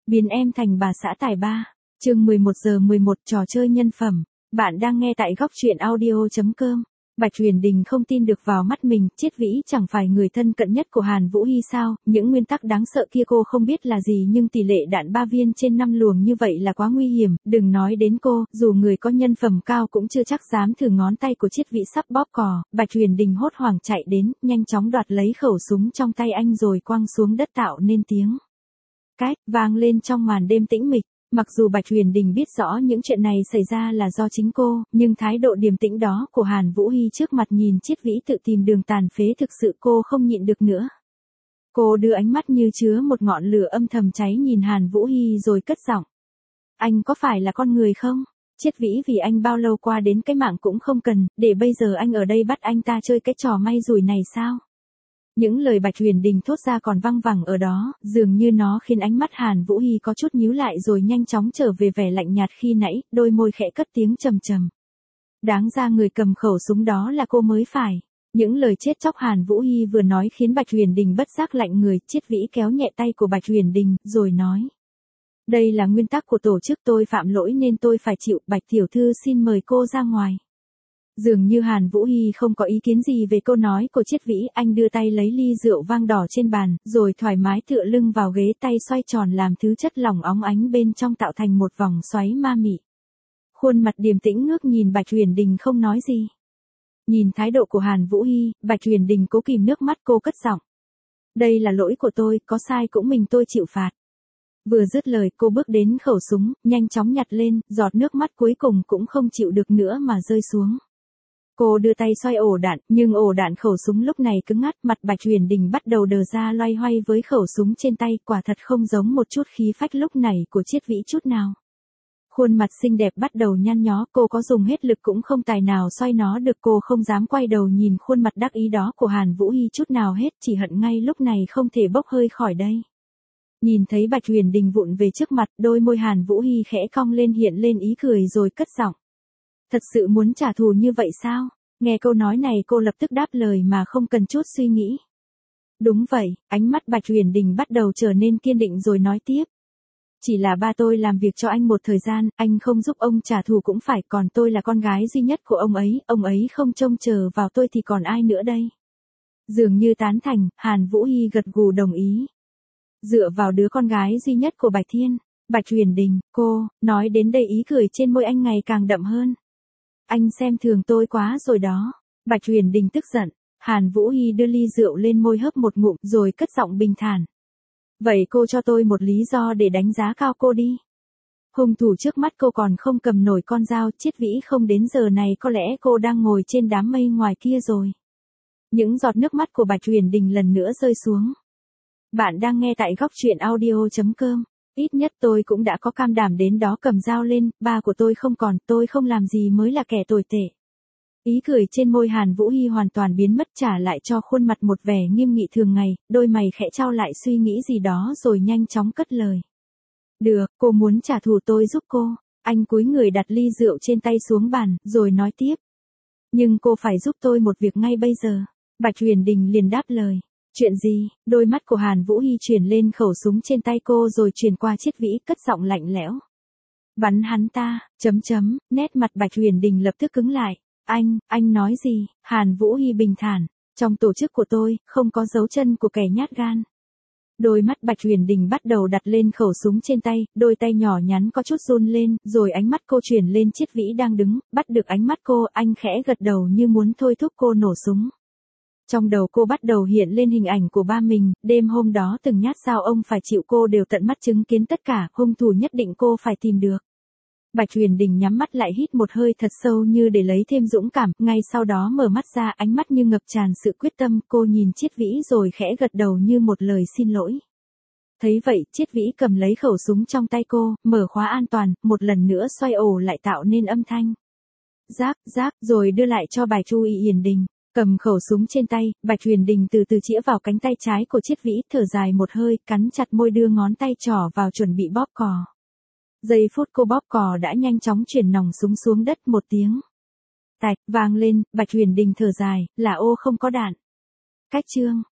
Biến em thành bà xã tài ba. Chương 11:11 trò chơi nhân phẩm. Bạn đang nghe tại góc truyện audio.com. Bạch Huyền Đình không tin được vào mắt mình, Chiết Vĩ chẳng phải người thân cận nhất của Hàn Vũ Hi sao? Những nguyên tắc đáng sợ kia cô không biết là gì, nhưng tỷ lệ đạn 3 viên trên 5 luồng như vậy là quá nguy hiểm, đừng nói đến cô, dù người có nhân phẩm cao cũng chưa chắc dám thử. Ngón tay của Chiết Vĩ sắp bóp cò, Bạch Huyền Đình hốt hoảng chạy đến, nhanh chóng đoạt lấy khẩu súng trong tay anh rồi quăng xuống đất tạo nên tiếng két vang lên trong màn đêm tĩnh mịch. Mặc dù Bạch Huyền Đình biết rõ những chuyện này xảy ra là do chính cô, nhưng thái độ điềm tĩnh đó của Hàn Vũ Hi trước mặt nhìn Chiết Vĩ tự tìm đường tàn phế thực sự cô không nhịn được nữa. Cô đưa ánh mắt như chứa một ngọn lửa âm thầm cháy nhìn Hàn Vũ Hi rồi cất giọng. Anh có phải là con người không? Chiết Vĩ vì anh bao lâu qua đến cái mạng cũng không cần, để bây giờ anh ở đây bắt anh ta chơi cái trò may rủi này sao? Những lời Bạch Huyền Đình thốt ra còn văng vẳng ở đó, dường như nó khiến ánh mắt Hàn Vũ Hi có chút nhíu lại rồi nhanh chóng trở về vẻ lạnh nhạt khi nãy, đôi môi khẽ cất tiếng trầm trầm. Đáng ra người cầm khẩu súng đó là cô mới phải. Những lời chết chóc Hàn Vũ Hi vừa nói khiến Bạch Huyền Đình bất giác lạnh người. Chiết Vĩ kéo nhẹ tay của Bạch Huyền Đình, rồi nói. Đây là nguyên tắc của tổ chức, tôi phạm lỗi nên tôi phải chịu. Bạch tiểu thư xin mời cô ra ngoài. Dường như Hàn Vũ Hi không có ý kiến gì về câu nói của Chiết Vĩ, anh đưa tay lấy ly rượu vang đỏ trên bàn, rồi thoải mái tựa lưng vào ghế, tay xoay tròn làm thứ chất lỏng óng ánh bên trong tạo thành một vòng xoáy ma mị. Khuôn mặt điềm tĩnh ngước nhìn Bạch Huyền Đình không nói gì. Nhìn thái độ của Hàn Vũ Hi, Bạch Huyền Đình cố kìm nước mắt, cô cất giọng. Đây là lỗi của tôi, có sai cũng mình tôi chịu phạt. Vừa dứt lời cô bước đến khẩu súng, nhanh chóng nhặt lên, giọt nước mắt cuối cùng cũng không chịu được nữa mà rơi xuống. Cô đưa tay xoay ổ đạn, nhưng ổ đạn khẩu súng lúc này cứng ngắt, mặt Bạch Huyền Đình bắt đầu đờ ra loay hoay với khẩu súng trên tay, quả thật không giống một chút khí phách lúc này của Chiết Vĩ chút nào. Khuôn mặt xinh đẹp bắt đầu nhăn nhó, cô có dùng hết lực cũng không tài nào xoay nó được, cô không dám quay đầu nhìn khuôn mặt đắc ý đó của Hàn Vũ Hi chút nào hết, chỉ hận ngay lúc này không thể bốc hơi khỏi đây. Nhìn thấy Bạch Huyền Đình vụn về trước mặt, đôi môi Hàn Vũ Hi khẽ cong lên hiện lên ý cười rồi cất giọng. Thật sự muốn trả thù như vậy sao? Nghe câu nói này cô lập tức đáp lời mà không cần chút suy nghĩ. Đúng vậy, ánh mắt Bạch Huyền Đình bắt đầu trở nên kiên định rồi nói tiếp. Chỉ là ba tôi làm việc cho anh một thời gian, anh không giúp ông trả thù cũng phải, còn tôi là con gái duy nhất của ông ấy không trông chờ vào tôi thì còn ai nữa đây? Dường như tán thành, Hàn Vũ Hi gật gù đồng ý. Dựa vào đứa con gái duy nhất của Bạch Thiên, Bạch Huyền Đình, cô, nói đến đây ý cười trên môi anh ngày càng đậm hơn. Anh xem thường tôi quá rồi đó. Bạch Huyền Đình tức giận. Hàn Vũ Hi đưa ly rượu lên môi hớp một ngụm rồi cất giọng bình thản. Vậy cô cho tôi một lý do để đánh giá cao cô đi. Hung thủ trước mắt cô còn không cầm nổi con dao, Chiết Vĩ không đến giờ này có lẽ cô đang ngồi trên đám mây ngoài kia rồi. Những giọt nước mắt của Bạch Huyền Đình lần nữa rơi xuống. Bạn đang nghe tại góc truyện audio.com. Ít nhất tôi cũng đã có can đảm đến đó cầm dao lên, ba của tôi không còn, tôi không làm gì mới là kẻ tồi tệ. Ý cười trên môi Hàn Vũ Hi hoàn toàn biến mất, trả lại cho khuôn mặt một vẻ nghiêm nghị thường ngày, đôi mày khẽ chau lại suy nghĩ gì đó rồi nhanh chóng cất lời. Được, cô muốn trả thù tôi giúp cô. Anh cúi người đặt ly rượu trên tay xuống bàn, rồi nói tiếp. Nhưng cô phải giúp tôi một việc ngay bây giờ. Bạch Huyền Đình liền đáp lời. Chuyện gì? Đôi mắt của Hàn Vũ Hi chuyển lên khẩu súng trên tay cô rồi chuyển qua Chiết Vĩ, cất giọng lạnh lẽo. Bắn hắn ta, nét mặt Bạch Huyền Đình lập tức cứng lại. Anh nói gì? Hàn Vũ Hi bình thản. Trong tổ chức của tôi, không có dấu chân của kẻ nhát gan. Đôi mắt Bạch Huyền Đình bắt đầu đặt lên khẩu súng trên tay, đôi tay nhỏ nhắn có chút run lên, rồi ánh mắt cô chuyển lên Chiết Vĩ đang đứng, bắt được ánh mắt cô, anh khẽ gật đầu như muốn thôi thúc cô nổ súng. Trong đầu cô bắt đầu hiện lên hình ảnh của ba mình, đêm hôm đó từng nhát dao ông phải chịu cô đều tận mắt chứng kiến tất cả, hung thủ nhất định cô phải tìm được. Bạch Huyền Đình nhắm mắt lại hít một hơi thật sâu như để lấy thêm dũng cảm, ngay sau đó mở mắt ra, ánh mắt như ngập tràn sự quyết tâm, cô nhìn Chiết Vĩ rồi khẽ gật đầu như một lời xin lỗi. Thấy vậy, Chiết Vĩ cầm lấy khẩu súng trong tay cô, mở khóa an toàn, một lần nữa xoay ổ lại tạo nên âm thanh. Rác, rồi đưa lại cho Bạch Huyền Đình. Cầm khẩu súng trên tay, Bạch Huyền Đình từ từ chĩa vào cánh tay trái của Chiết Vĩ, thở dài một hơi, cắn chặt môi đưa ngón tay trỏ vào chuẩn bị bóp cò. Giây phút cô bóp cò đã nhanh chóng chuyển nòng súng xuống đất, một tiếng tạch vang lên, Bạch Huyền Đình thở dài, là ô không có đạn. Cách chương